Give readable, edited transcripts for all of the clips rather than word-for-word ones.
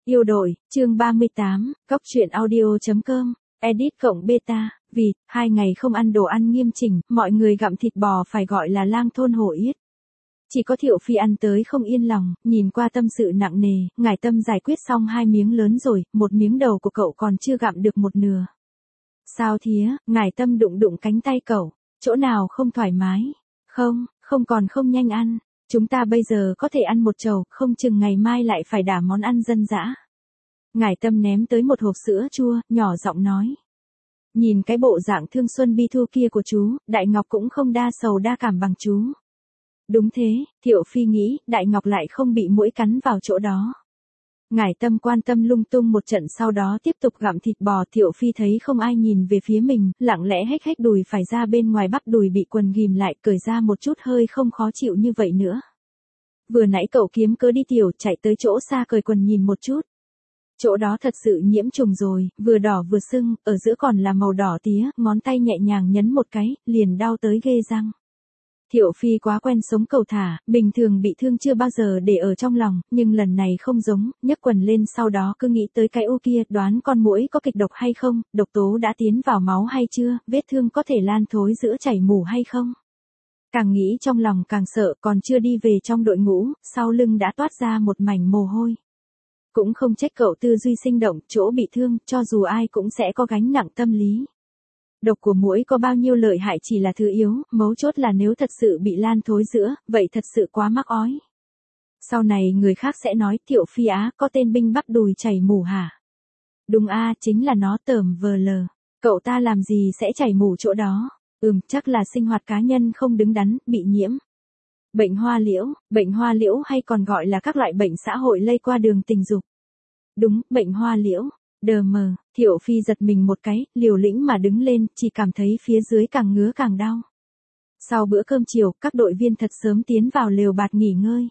Yêu đội, chương 38, góc truyện audio.com, edit cộng beta, vì, 2 ngày không ăn đồ ăn nghiêm chỉnh, mọi người gặm thịt bò phải gọi là lang thôn hổ yết. Chỉ có Thiệu Phi ăn tới không yên lòng, nhìn qua tâm sự nặng nề, ngải tâm giải quyết xong 2 miếng lớn rồi, một miếng đầu của cậu còn chưa gặm được một nửa. Sao thía, ngải tâm đụng đụng cánh tay cậu, chỗ nào không thoải mái? Không còn không nhanh ăn. Chúng ta bây giờ có thể ăn một chầu, không chừng ngày mai lại phải đả món ăn dân dã. Ngải tâm ném tới một hộp sữa chua, nhỏ giọng nói. Nhìn cái bộ dạng thương xuân bi thu kia của chú, Đại Ngọc cũng không đa sầu đa cảm bằng chú. Đúng thế, Thiệu Phi nghĩ, Đại Ngọc lại không bị muỗi cắn vào chỗ đó. Ngải tâm quan tâm lung tung một trận sau đó tiếp tục gặm thịt bò. Thiệu Phi thấy không ai nhìn về phía mình, lặng lẽ hếch hếch đùi phải ra bên ngoài bắp đùi bị quần ghìm lại, cởi ra một chút hơi không khó chịu như vậy nữa. Vừa nãy cậu kiếm cớ đi tiểu, chạy tới chỗ xa cởi quần nhìn một chút. Chỗ đó thật sự nhiễm trùng rồi, vừa đỏ vừa sưng, ở giữa còn là màu đỏ tía, ngón tay nhẹ nhàng nhấn một cái, liền đau tới ghê răng. Thiệu Phi quá quen sống cầu thả, bình thường bị thương chưa bao giờ để ở trong lòng, nhưng lần này không giống, nhấc quần lên sau đó cứ nghĩ tới cái u kia, đoán con muỗi có kịch độc hay không, độc tố đã tiến vào máu hay chưa, vết thương có thể lan thối giữa chảy mủ hay không. Càng nghĩ trong lòng càng sợ, còn chưa đi về trong đội ngũ, sau lưng đã toát ra một mảnh mồ hôi. Cũng không trách cậu tư duy sinh động, chỗ bị thương, cho dù ai cũng sẽ có gánh nặng tâm lý. Độc của muỗi có bao nhiêu lợi hại chỉ là thứ yếu, mấu chốt là nếu thật sự bị lan thối giữa, vậy thật sự quá mắc ói. Sau này người khác sẽ nói Thiệu Phi á, có tên binh bắp đùi chảy mủ hả? Đúng a, chính là nó tởm vờ lờ. Cậu ta làm gì sẽ chảy mủ chỗ đó? Chắc là sinh hoạt cá nhân không đứng đắn, bị nhiễm. Bệnh hoa liễu hay còn gọi là các loại bệnh xã hội lây qua đường tình dục. Đúng, bệnh hoa liễu. Đờ mờ, Thiệu Phi giật mình một cái, liều lĩnh mà đứng lên, chỉ cảm thấy phía dưới càng ngứa càng đau. Sau bữa cơm chiều, các đội viên thật sớm tiến vào lều bạt nghỉ ngơi.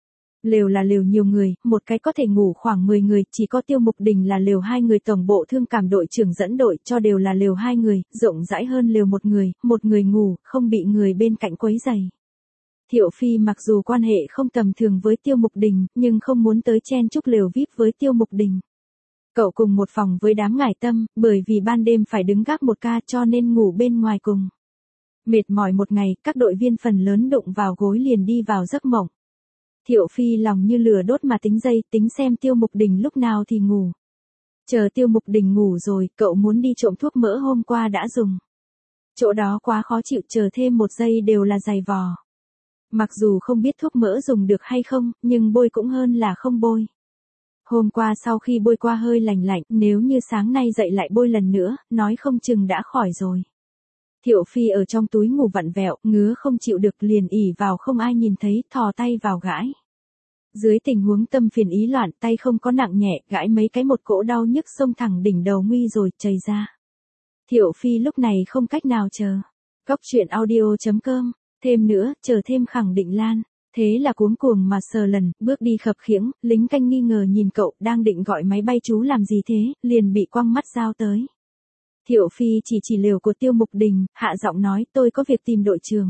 Lều là lều nhiều người, một cái có thể ngủ khoảng 10 người, chỉ có Tiêu Mục Đình là lều 2 người, tổng bộ thương cảm đội trưởng dẫn đội cho đều là lều 2 người, rộng rãi hơn lều một người ngủ, không bị người bên cạnh quấy rầy. Thiệu Phi mặc dù quan hệ không tầm thường với Tiêu Mục Đình, nhưng không muốn tới chen chúc lều VIP với Tiêu Mục Đình. Cậu cùng một phòng với đám ngải tâm, bởi vì ban đêm phải đứng gác một ca cho nên ngủ bên ngoài cùng. Mệt mỏi một ngày, các đội viên phần lớn đụng vào gối liền đi vào giấc mộng. Thiệu Phi lòng như lửa đốt mà tính giây, tính xem Tiêu Mục Đình lúc nào thì ngủ. Chờ Tiêu Mục Đình ngủ rồi, cậu muốn đi trộm thuốc mỡ hôm qua đã dùng. Chỗ đó quá khó chịu, chờ thêm 1 giây đều là giày vò. Mặc dù không biết thuốc mỡ dùng được hay không, nhưng bôi cũng hơn là không bôi. Hôm qua sau khi bôi qua hơi lành lạnh, nếu như sáng nay dậy lại bôi lần nữa, nói không chừng đã khỏi rồi. Thiệu Phi ở trong túi ngủ vặn vẹo, ngứa không chịu được liền ỉ vào không ai nhìn thấy, thò tay vào gãi. Dưới tình huống tâm phiền ý loạn, tay không có nặng nhẹ, gãi mấy cái một cỗ đau nhức xông thẳng đỉnh đầu nguy rồi, chảy ra. Thiệu Phi lúc này không cách nào chờ. Góc truyện audio.com, thêm nữa, chờ thêm khẳng định lan. Thế là cuống cuồng mà sờ lần, bước đi khập khiễng, lính canh nghi ngờ nhìn cậu, đang định gọi máy bay chú làm gì thế, liền bị quăng mắt dao tới. Thiệu Phi chỉ lều của Tiêu Mục Đình, hạ giọng nói tôi có việc tìm đội trưởng.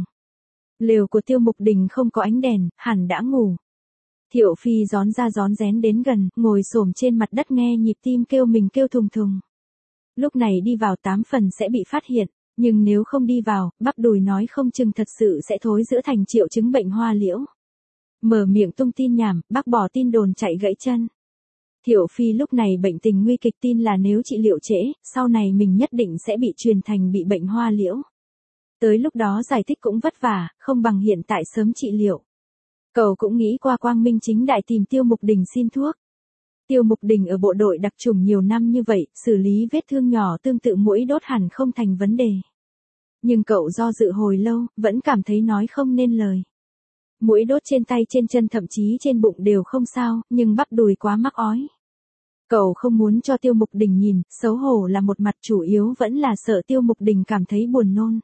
Lều của Tiêu Mục Đình không có ánh đèn, hẳn đã ngủ. Thiệu Phi rón ra rón rén đến gần, ngồi xổm trên mặt đất nghe nhịp tim kêu mình kêu thùng thùng. Lúc này đi vào 8 phần sẽ bị phát hiện. Nhưng nếu không đi vào, bắp đùi nói không chừng thật sự sẽ thối giữa thành triệu chứng bệnh hoa liễu. Mở miệng tung tin nhảm, bác bỏ tin đồn chạy gãy chân. Thiệu Phi lúc này bệnh tình nguy kịch, tin là nếu trị liệu trễ, sau này mình nhất định sẽ bị truyền thành bị bệnh hoa liễu. Tới lúc đó giải thích cũng vất vả, không bằng hiện tại sớm trị liệu. Cậu cũng nghĩ qua quang minh chính đại tìm Tiêu Mục Đình xin thuốc. Tiêu Mục Đình ở bộ đội đặc chủng nhiều năm như vậy, xử lý vết thương nhỏ tương tự muỗi đốt hẳn không thành vấn đề. Nhưng cậu do dự hồi lâu, vẫn cảm thấy nói không nên lời. Muỗi đốt trên tay trên chân thậm chí trên bụng đều không sao, nhưng bắp đùi quá mắc ói. Cậu không muốn cho Tiêu Mục Đình nhìn, xấu hổ là một mặt, chủ yếu vẫn là sợ Tiêu Mục Đình cảm thấy buồn nôn.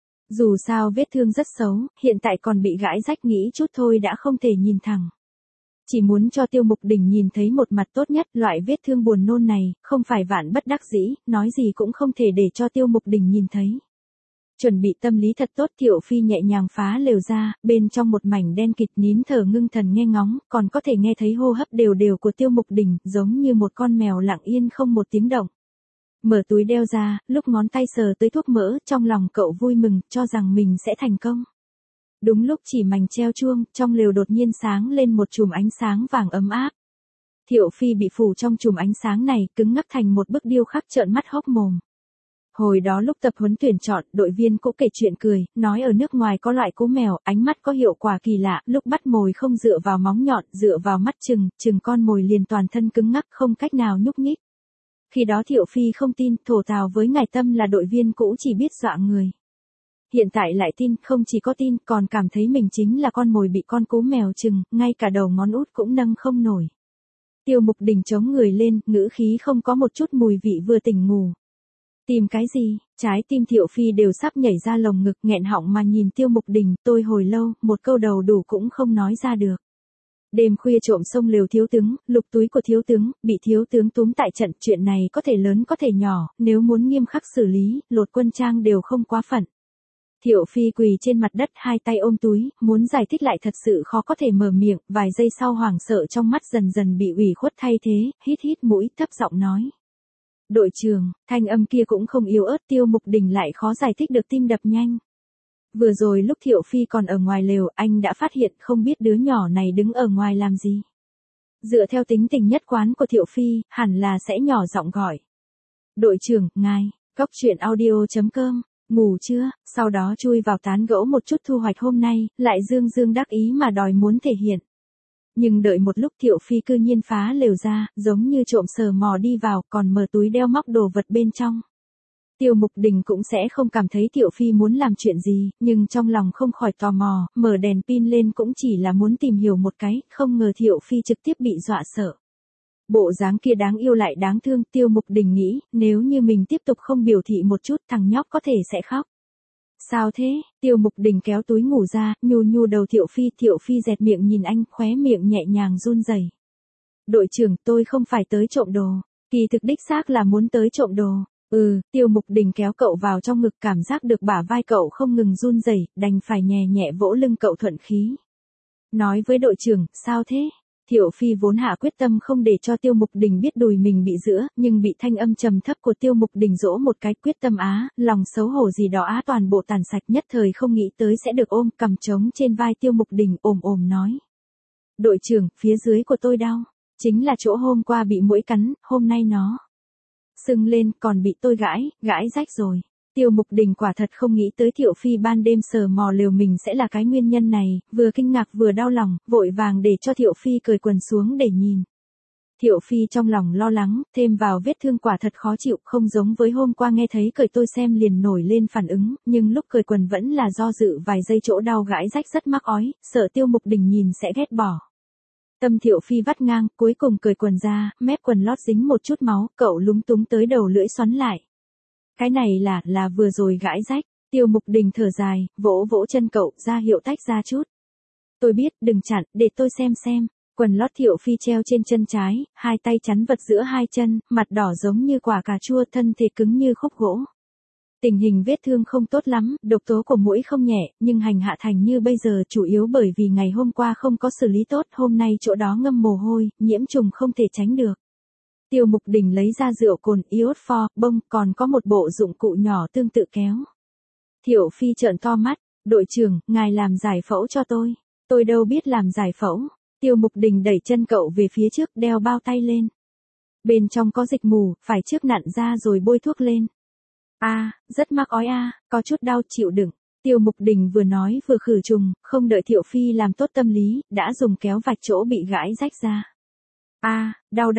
Dù sao vết thương rất xấu, hiện tại còn bị gãi rách, nghĩ chút thôi đã không thể nhìn thẳng. Chỉ muốn cho Tiêu Mục Đình nhìn thấy một mặt tốt nhất, loại vết thương buồn nôn này, không phải vạn bất đắc dĩ, nói gì cũng không thể để cho Tiêu Mục Đình nhìn thấy. Chuẩn bị tâm lý thật tốt, Thiệu Phi nhẹ nhàng phá lều ra, bên trong một mảnh đen kịt nín thở ngưng thần nghe ngóng, còn có thể nghe thấy hô hấp đều đều của Tiêu Mục Đình, giống như một con mèo lặng yên không một tiếng động. Mở túi đeo ra, lúc ngón tay sờ tới thuốc mỡ, trong lòng cậu vui mừng, cho rằng mình sẽ thành công. Đúng lúc chỉ mảnh treo chuông, trong lều đột nhiên sáng lên một chùm ánh sáng vàng ấm áp. Thiệu Phi bị phủ trong chùm ánh sáng này, cứng ngắc thành một bức điêu khắc trợn mắt hốc mồm. Hồi đó lúc tập huấn tuyển chọn, đội viên cũng kể chuyện cười, nói ở nước ngoài có loại cú mèo, ánh mắt có hiệu quả kỳ lạ, lúc bắt mồi không dựa vào móng nhọn, dựa vào mắt chừng con mồi liền toàn thân cứng ngắc không cách nào nhúc nhích. Khi đó Thiệu Phi không tin, thổ tào với Ngải Tâm là đội viên cũ chỉ biết dọa người. Hiện tại lại tin, không chỉ có tin, còn cảm thấy mình chính là con mồi bị con cú mèo chừng, ngay cả đầu ngón út cũng nâng không nổi. Tiêu Mục Đình chống người lên, ngữ khí không có một chút mùi vị vừa tỉnh ngủ. Tìm cái gì? Trái tim Thiệu Phi đều sắp nhảy ra lồng ngực, nghẹn họng mà nhìn Tiêu Mục Đình, tôi hồi lâu, một câu đầu đủ cũng không nói ra được. Đêm khuya trộm xông lều thiếu tướng, lục túi của thiếu tướng, bị thiếu tướng túm tại trận, chuyện này có thể lớn có thể nhỏ, nếu muốn nghiêm khắc xử lý, lột quân trang đều không quá phận. Thiệu Phi quỳ trên mặt đất, hai tay ôm túi, muốn giải thích lại thật sự khó có thể mở miệng, vài giây sau hoảng sợ trong mắt dần dần bị ủy khuất thay thế, hít mũi, thấp giọng nói. Đội trưởng, thanh âm kia cũng không yếu ớt, Tiêu Mục Đình lại khó giải thích được, tim đập nhanh. Vừa rồi lúc Thiệu Phi còn ở ngoài lều, anh đã phát hiện không biết đứa nhỏ này đứng ở ngoài làm gì. Dựa theo tính tình nhất quán của Thiệu Phi, hẳn là sẽ nhỏ giọng gọi. Đội trưởng, ngài, Cóc Truyện Audio.com, ngủ chưa, sau đó chui vào tán gẫu một chút thu hoạch hôm nay, lại dương đắc ý mà đòi muốn thể hiện. Nhưng đợi một lúc Thiệu Phi cư nhiên phá lều ra, giống như trộm sờ mò đi vào, còn mở túi đeo móc đồ vật bên trong. Tiêu Mục Đình cũng sẽ không cảm thấy Thiệu Phi muốn làm chuyện gì, nhưng trong lòng không khỏi tò mò, mở đèn pin lên cũng chỉ là muốn tìm hiểu một cái, không ngờ Thiệu Phi trực tiếp bị dọa sợ. Bộ dáng kia đáng yêu lại đáng thương, Tiêu Mục Đình nghĩ, nếu như mình tiếp tục không biểu thị một chút, thằng nhóc có thể sẽ khóc. Sao thế? Tiêu Mục Đình kéo túi ngủ ra, nhu đầu Thiệu Phi dẹt miệng nhìn anh, khóe miệng nhẹ nhàng run rẩy. Đội trưởng, tôi không phải tới trộm đồ, kỳ thực đích xác là muốn tới trộm đồ. Tiêu Mục Đình kéo cậu vào trong ngực, cảm giác được bả vai cậu không ngừng run rẩy, đành phải nhẹ nhẹ vỗ lưng cậu thuận khí. Nói với đội trưởng, sao thế? Thiệu Phi vốn hạ quyết tâm không để cho Tiêu Mục Đình biết đùi mình bị giữa, nhưng bị thanh âm trầm thấp của Tiêu Mục Đình dỗ một cái, quyết tâm lòng xấu hổ gì đó toàn bộ tàn sạch, nhất thời không nghĩ tới sẽ được ôm, cầm trống trên vai Tiêu Mục Đình, ồm nói. Đội trưởng, phía dưới của tôi đau, chính là chỗ hôm qua bị muỗi cắn, hôm nay nó sưng lên, còn bị tôi gãi rách rồi. Tiêu Mục Đình quả thật không nghĩ tới Thiệu Phi ban đêm sờ mò lều mình sẽ là cái nguyên nhân này, vừa kinh ngạc vừa đau lòng, vội vàng để cho Thiệu Phi cởi quần xuống để nhìn. Thiệu Phi trong lòng lo lắng, thêm vào vết thương quả thật khó chịu, không giống với hôm qua nghe thấy cởi tôi xem liền nổi lên phản ứng, nhưng lúc cởi quần vẫn là do dự vài giây, chỗ đau gãi rách rất mắc ói, sợ Tiêu Mục Đình nhìn sẽ ghét bỏ. Tâm Thiệu Phi vắt ngang, cuối cùng cởi quần ra, mép quần lót dính một chút máu, cậu lúng túng tới đầu lưỡi xoắn lại. Cái này là vừa rồi gãi rách. Tiêu Mục Đình thở dài, vỗ chân cậu, ra hiệu tách ra chút. Tôi biết, đừng chặn, để tôi xem. Quần lót Thiệu Phi treo trên chân trái, hai tay chắn vật giữa hai chân, mặt đỏ giống như quả cà chua, thân thể cứng như khúc gỗ. Tình hình vết thương không tốt lắm, độc tố của muỗi không nhẹ, nhưng hành hạ thành như bây giờ chủ yếu bởi vì ngày hôm qua không có xử lý tốt, hôm nay chỗ đó ngâm mồ hôi, nhiễm trùng không thể tránh được. Tiêu Mục Đình lấy ra rượu cồn, iốt pho, bông, còn có một bộ dụng cụ nhỏ tương tự kéo. Thiệu Phi trợn to mắt, đội trưởng, ngài làm giải phẫu cho tôi. Tôi đâu biết làm giải phẫu. Tiêu Mục Đình đẩy chân cậu về phía trước, đeo bao tay lên. Bên trong có dịch mù, phải trước nặn ra rồi bôi thuốc lên. Rất mắc ói có chút đau, chịu đựng. Tiêu Mục Đình vừa nói vừa khử trùng, không đợi Thiệu Phi làm tốt tâm lý, đã dùng kéo vạch chỗ bị gãi rách ra. Đau.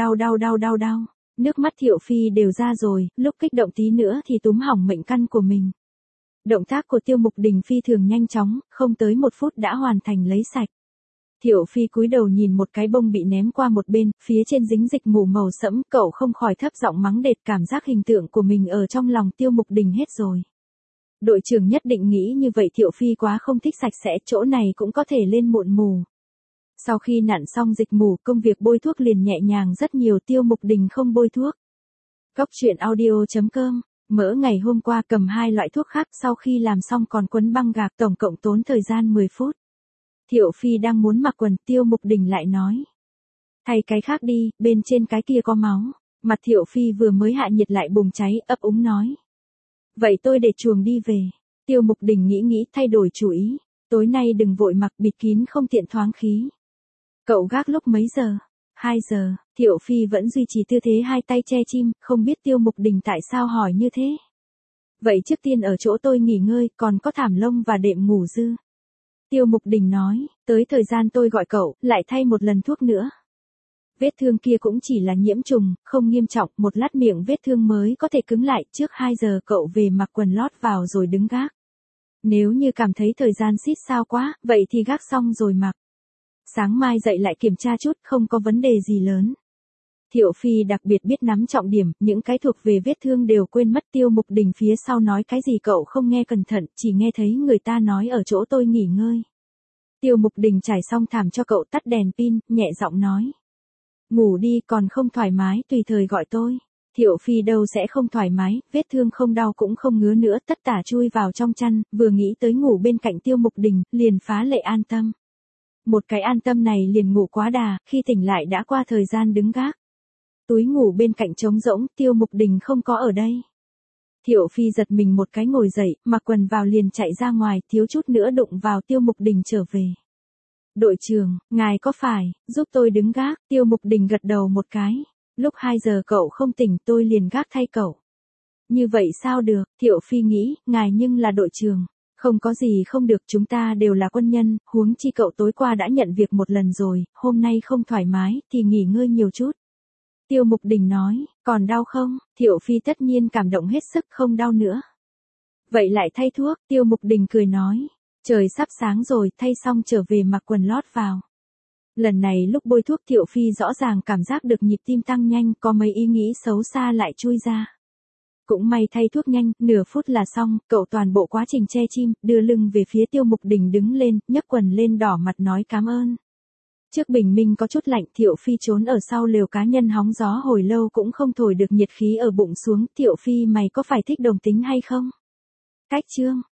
Nước mắt Thiệu Phi đều ra rồi, lúc kích động tí nữa thì túm hỏng mệnh căn của mình. Động tác của Tiêu Mục Đình phi thường nhanh chóng, không tới 1 phút đã hoàn thành lấy sạch. Thiệu Phi cúi đầu nhìn một cái bông bị ném qua một bên, phía trên dính dịch mù màu sẫm, cậu không khỏi thấp giọng mắng đệt, cảm giác hình tượng của mình ở trong lòng Tiêu Mục Đình hết rồi. Đội trưởng nhất định nghĩ như vậy, Thiệu Phi quá không thích sạch sẽ, chỗ này cũng có thể lên mụn mù. Sau khi nặn xong dịch mù, công việc bôi thuốc liền nhẹ nhàng rất nhiều, Tiêu Mục Đình không bôi thuốc. Cóc Truyện Audio.com Mỡ ngày hôm qua cầm 2 loại thuốc khác sau khi làm xong còn quấn băng gạc tổng cộng tốn thời gian 10 phút. Thiệu Phi đang muốn mặc quần, Tiêu Mục Đình lại nói. Thay cái khác đi, bên trên cái kia có máu. Mặt Thiệu Phi vừa mới hạ nhiệt lại bùng cháy, ấp úng nói. Vậy tôi để chuồng đi về. Tiêu Mục Đình nghĩ thay đổi chủ ý. Tối nay đừng vội mặc, bịt kín không tiện thoáng khí. Cậu gác lúc mấy giờ? 2 giờ, Thiệu Phi vẫn duy trì tư thế hai tay che chim, không biết Tiêu Mục Đình tại sao hỏi như thế. Vậy trước tiên ở chỗ tôi nghỉ ngơi, còn có thảm lông và đệm ngủ dư. Tiêu Mục Đình nói, tới thời gian tôi gọi cậu, lại thay một lần thuốc nữa. Vết thương kia cũng chỉ là nhiễm trùng, không nghiêm trọng, một lát miệng vết thương mới có thể cứng lại, trước 2 giờ cậu về mặc quần lót vào rồi đứng gác. Nếu như cảm thấy thời gian xít sao quá, vậy thì gác xong rồi mặc. Sáng mai dậy lại kiểm tra chút, không có vấn đề gì lớn. Thiệu Phi đặc biệt biết nắm trọng điểm, những cái thuộc về vết thương đều quên mất. Tiêu Mục Đình phía sau nói cái gì cậu không nghe cẩn thận, chỉ nghe thấy người ta nói ở chỗ tôi nghỉ ngơi. Tiêu Mục Đình trải xong thảm cho cậu, tắt đèn pin, nhẹ giọng nói. Ngủ đi, còn không thoải mái, tùy thời gọi tôi. Thiệu Phi đâu sẽ không thoải mái, vết thương không đau cũng không ngứa nữa, tất tả chui vào trong chăn, vừa nghĩ tới ngủ bên cạnh Tiêu Mục Đình, liền phá lệ an tâm. Một cái an tâm này liền ngủ quá đà, khi tỉnh lại đã qua thời gian đứng gác. Túi ngủ bên cạnh trống rỗng, Tiêu Mục Đình không có ở đây. Thiệu Phi giật mình một cái ngồi dậy, mặc quần vào liền chạy ra ngoài, thiếu chút nữa đụng vào Tiêu Mục Đình trở về. Đội trưởng, ngài có phải, giúp tôi đứng gác, Tiêu Mục Đình gật đầu một cái. Lúc 2 giờ cậu không tỉnh tôi liền gác thay cậu. Như vậy sao được, Thiệu Phi nghĩ, ngài nhưng là đội trưởng. Không có gì không được, chúng ta đều là quân nhân, huống chi cậu tối qua đã nhận việc một lần rồi, hôm nay không thoải mái thì nghỉ ngơi nhiều chút. Tiêu Mục Đình nói, còn đau không? Thiệu Phi tất nhiên cảm động hết sức, không đau nữa. Vậy lại thay thuốc, Tiêu Mục Đình cười nói, trời sắp sáng rồi, thay xong trở về mặc quần lót vào. Lần này lúc bôi thuốc Thiệu Phi rõ ràng cảm giác được nhịp tim tăng nhanh, có mấy ý nghĩ xấu xa lại chui ra. Cũng may thay thuốc nhanh, nửa phút là xong, cậu toàn bộ quá trình che chim, đưa lưng về phía Tiêu Mục Đình đứng lên, nhấc quần lên đỏ mặt nói cảm ơn. Trước bình minh có chút lạnh, Thiệu Phi trốn ở sau lều cá nhân hóng gió hồi lâu cũng không thổi được nhiệt khí ở bụng xuống. Thiệu Phi mày có phải thích đồng tính hay không? Cách chương